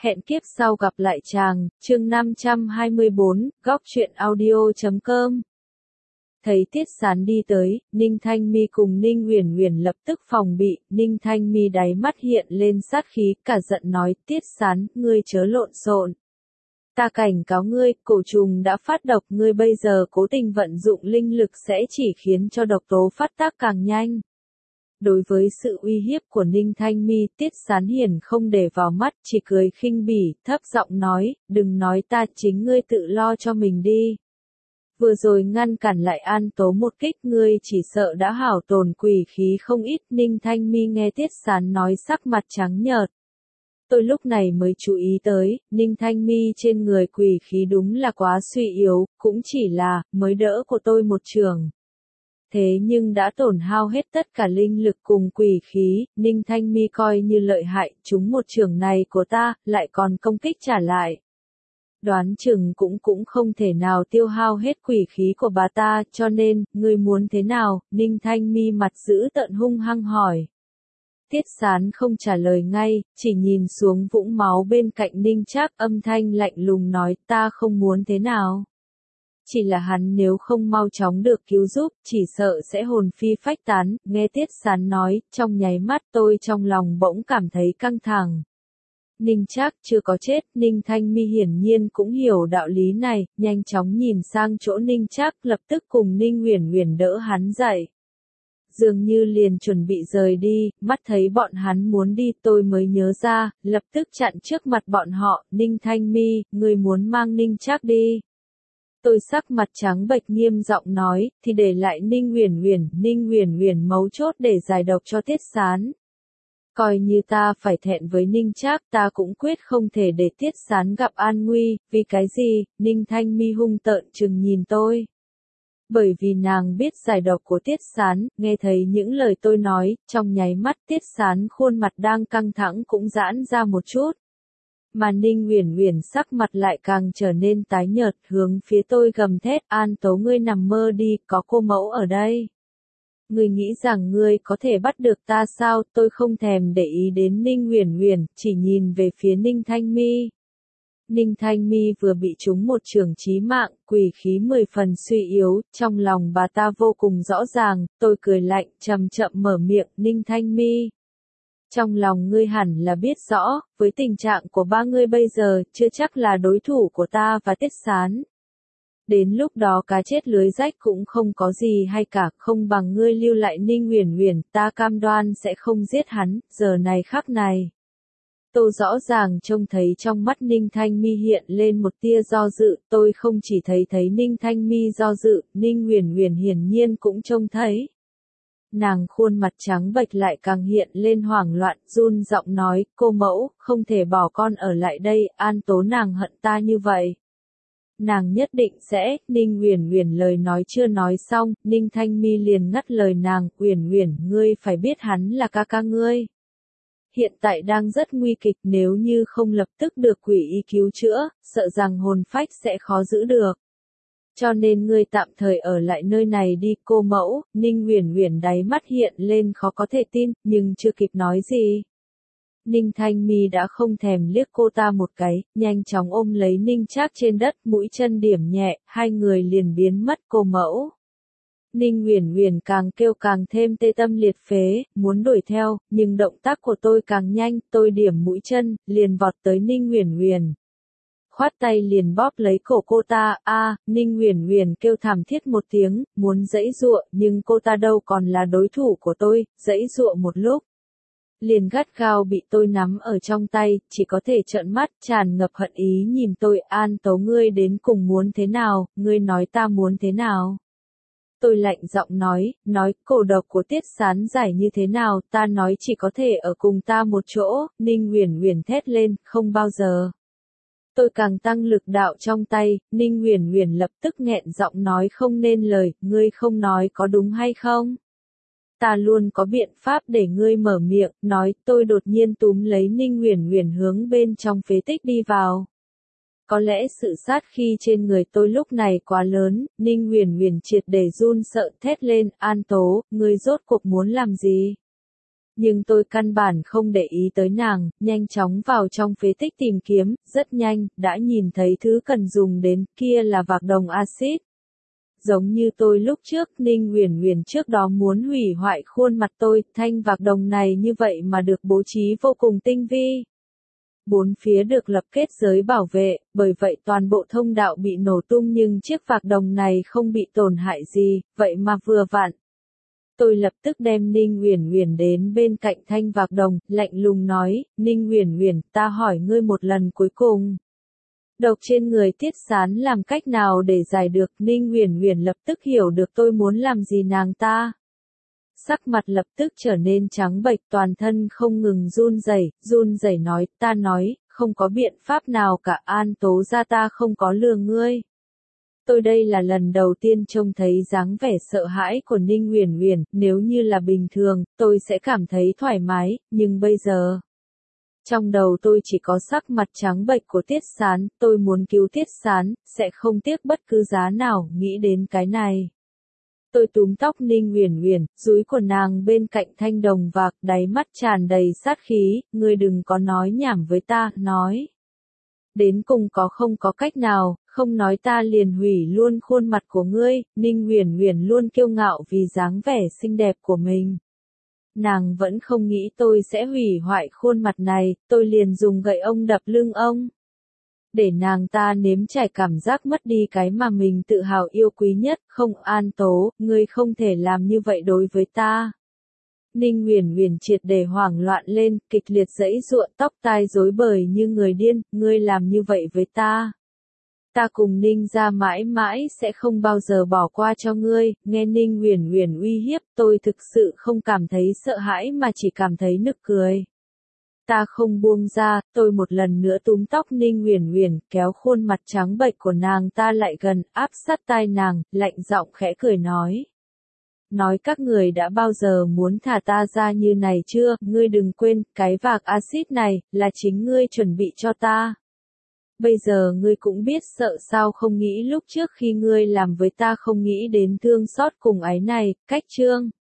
Hẹn kiếp sau gặp lại chàng, chương 524, góc truyện audio.com. Thấy Tiết Sán đi tới, Ninh Thanh Mi cùng Ninh Uyển Uyển lập tức phòng bị, Ninh Thanh Mi đáy mắt hiện lên sát khí, cả giận nói, Tiết Sán, ngươi chớ lộn xộn. Ta cảnh cáo ngươi, cổ trùng đã phát độc, ngươi bây giờ cố tình vận dụng linh lực sẽ chỉ khiến cho độc tố phát tác càng nhanh. Đối với sự uy hiếp của Ninh Thanh Mi, Tiết Sán hiển không để vào mắt, chỉ cười khinh bỉ, thấp giọng nói, đừng nói ta, chính ngươi tự lo cho mình đi. Vừa rồi ngăn cản lại An Tố một kích, ngươi chỉ sợ đã hao tổn quỷ khí không ít. Ninh Thanh Mi nghe Tiết Sán nói sắc mặt trắng nhợt. Tôi lúc này mới chú ý tới, Ninh Thanh Mi trên người quỷ khí đúng là quá suy yếu, cũng chỉ là, mới đỡ của tôi một trường. Thế nhưng đã tổn hao hết tất cả linh lực cùng quỷ khí, Ninh Thanh Mi coi như lợi hại, chúng một trường này của ta, lại còn công kích trả lại. Đoán chừng cũng không thể nào tiêu hao hết quỷ khí của bà ta, cho nên, ngươi muốn thế nào? Ninh Thanh Mi mặt dữ tợn hung hăng hỏi. Tiết Sán không trả lời ngay, chỉ nhìn xuống vũng máu bên cạnh Ninh Trác, âm thanh lạnh lùng nói, ta không muốn thế nào. Chỉ là hắn nếu không mau chóng được cứu giúp, chỉ sợ sẽ hồn phi phách tán. Nghe Tiết Sán nói, trong nháy mắt tôi trong lòng bỗng cảm thấy căng thẳng. Ninh Trác chưa có chết, Ninh Thanh Mi hiển nhiên cũng hiểu đạo lý này, nhanh chóng nhìn sang chỗ Ninh Trác, lập tức cùng Ninh Uyển Uyển đỡ hắn dậy. Dường như liền chuẩn bị rời đi, mắt thấy bọn hắn muốn đi, tôi mới nhớ ra, lập tức chặn trước mặt bọn họ, Ninh Thanh Mi, ngươi muốn mang Ninh Trác đi. Tôi sắc mặt trắng bệch nghiêm giọng nói, thì để lại Ninh Uyển Uyển mấu chốt để giải độc cho Tiết Sán. Coi như ta phải thẹn với Ninh Trác, ta cũng quyết không thể để Tiết Sán gặp an nguy, vì cái gì? Ninh Thanh Mi hung tợn chừng nhìn tôi. Bởi vì nàng biết giải độc của Tiết Sán, nghe thấy những lời tôi nói, trong nháy mắt Tiết Sán khuôn mặt đang căng thẳng cũng giãn ra một chút. Mà Ninh Uyển Uyển sắc mặt lại càng trở nên tái nhợt, hướng phía tôi gầm thét, An Tố ngươi nằm mơ đi, có cô mẫu ở đây. Ngươi nghĩ rằng ngươi có thể bắt được ta sao? Tôi không thèm để ý đến Ninh Uyển Uyển, chỉ nhìn về phía Ninh Thanh Mi. Ninh Thanh Mi vừa bị trúng một trường chí mạng, quỷ khí 10 phần suy yếu, trong lòng bà ta vô cùng rõ ràng, tôi cười lạnh, chậm chậm mở miệng, Ninh Thanh Mi. Trong lòng ngươi hẳn là biết rõ, với tình trạng của ba ngươi bây giờ, chưa chắc là đối thủ của ta và Tiết Sán. Đến lúc đó cá chết lưới rách cũng không có gì hay cả, không bằng ngươi lưu lại Ninh Uyển Uyển, ta cam đoan sẽ không giết hắn, giờ này khắc này. Tôi rõ ràng trông thấy trong mắt Ninh Thanh Mi hiện lên một tia do dự, tôi không chỉ thấy Ninh Thanh Mi do dự, Ninh Uyển Uyển hiển nhiên cũng trông thấy. Nàng khuôn mặt trắng bệch lại càng hiện lên hoảng loạn, run giọng nói, cô mẫu, không thể bỏ con ở lại đây, An Tố nàng hận ta như vậy. Nàng nhất định sẽ, Ninh Uyển Uyển lời nói chưa nói xong, Ninh Thanh Mi liền ngắt lời nàng, Uyển Uyển, ngươi phải biết hắn là ca ca ngươi. Hiện tại đang rất nguy kịch, nếu như không lập tức được quỷ y cứu chữa, sợ rằng hồn phách sẽ khó giữ được. Cho nên ngươi tạm thời ở lại nơi này đi, cô mẫu. Ninh Uyển Uyển đáy mắt hiện lên khó có thể tin, nhưng chưa kịp nói gì. Ninh Thanh Mi đã không thèm liếc cô ta một cái, nhanh chóng ôm lấy Ninh Trác trên đất, mũi chân điểm nhẹ, hai người liền biến mất, cô mẫu. Ninh Uyển Uyển càng kêu càng thêm tê tâm liệt phế, muốn đuổi theo, nhưng động tác của tôi càng nhanh, tôi điểm mũi chân, liền vọt tới Ninh Uyển Uyển. Khoát tay liền bóp lấy cổ cô ta, Ninh Uyển Uyển kêu thảm thiết một tiếng, muốn giãy giụa, nhưng cô ta đâu còn là đối thủ của tôi, giãy giụa một lúc. Liền gắt gao bị tôi nắm ở trong tay, chỉ có thể trợn mắt, tràn ngập hận ý nhìn tôi, An Tố ngươi đến cùng muốn thế nào, ngươi nói ta muốn thế nào. Tôi lạnh giọng nói, cổ độc của Tiết Sán giải như thế nào, ta nói chỉ có thể ở cùng ta một chỗ, Ninh Uyển Uyển thét lên, không bao giờ. Tôi càng tăng lực đạo trong tay, Ninh Uyển Uyển lập tức nghẹn giọng nói không nên lời, ngươi không nói có đúng hay không? Ta luôn có biện pháp để ngươi mở miệng, nói, tôi đột nhiên túm lấy Ninh Uyển Uyển hướng bên trong phế tích đi vào. Có lẽ sự sát khí trên người tôi lúc này quá lớn, Ninh Uyển Uyển triệt để run sợ thét lên, An Tố, ngươi rốt cuộc muốn làm gì? Nhưng tôi căn bản không để ý tới nàng, nhanh chóng vào trong phế tích tìm kiếm, rất nhanh, đã nhìn thấy thứ cần dùng đến, kia là vạc đồng axit. Giống như tôi lúc trước, Ninh Uyển Uyển trước đó muốn hủy hoại khuôn mặt tôi, thanh vạc đồng này như vậy mà được bố trí vô cùng tinh vi. Bốn phía được lập kết giới bảo vệ, bởi vậy toàn bộ thông đạo bị nổ tung nhưng chiếc vạc đồng này không bị tổn hại gì, vậy mà vừa vặn. Tôi lập tức đem Ninh Uyển Uyển đến bên cạnh thanh vạc đồng, lạnh lùng nói, Ninh Uyển Uyển, ta hỏi ngươi một lần cuối cùng. Độc trên người Tiết Sán làm cách nào để giải được? Ninh Uyển Uyển lập tức hiểu được tôi muốn làm gì nàng ta. Sắc mặt lập tức trở nên trắng bệch, toàn thân không ngừng run rẩy nói, ta nói, không có biện pháp nào cả, An Tố gia ta không có lừa ngươi. Tôi đây là lần đầu tiên trông thấy dáng vẻ sợ hãi của Ninh Uyển Uyển, nếu như là bình thường, tôi sẽ cảm thấy thoải mái, nhưng bây giờ, trong đầu tôi chỉ có sắc mặt trắng bệch của Tiết Sán, tôi muốn cứu Tiết Sán, sẽ không tiếc bất cứ giá nào, nghĩ đến cái này. Tôi túm tóc Ninh Uyển Uyển, dúi của nàng bên cạnh thanh đồng vạc, đáy mắt tràn đầy sát khí, ngươi đừng có nói nhảm với ta, nói. Đến cùng không có cách nào, không nói ta liền hủy luôn khuôn mặt của ngươi. Ninh Uyển Uyển luôn kiêu ngạo vì dáng vẻ xinh đẹp của mình. Nàng vẫn không nghĩ tôi sẽ hủy hoại khuôn mặt này, tôi liền dùng gậy ông đập lưng ông. Để nàng ta nếm trải cảm giác mất đi cái mà mình tự hào yêu quý nhất, không An Tố, ngươi không thể làm như vậy đối với ta. Ninh Uyển Uyển triệt để hoảng loạn lên, kịch liệt giãy giụa, tóc tai rối bời như người điên, ngươi làm như vậy với ta. Ta cùng Ninh gia mãi mãi sẽ không bao giờ bỏ qua cho ngươi. Nghe Ninh Uyển Uyển uy hiếp, tôi thực sự không cảm thấy sợ hãi mà chỉ cảm thấy nực cười. Ta không buông ra, tôi một lần nữa túm tóc Ninh Uyển Uyển, kéo khuôn mặt trắng bệch của nàng ta lại gần, áp sát tai nàng, lạnh giọng khẽ cười nói. Nói các người đã bao giờ muốn thả ta ra như này chưa? Ngươi đừng quên, cái vạc axit này, là chính ngươi chuẩn bị cho ta. Bây giờ ngươi cũng biết sợ sao không nghĩ lúc trước khi ngươi làm với ta không nghĩ đến thương xót cùng ái này, cách chương.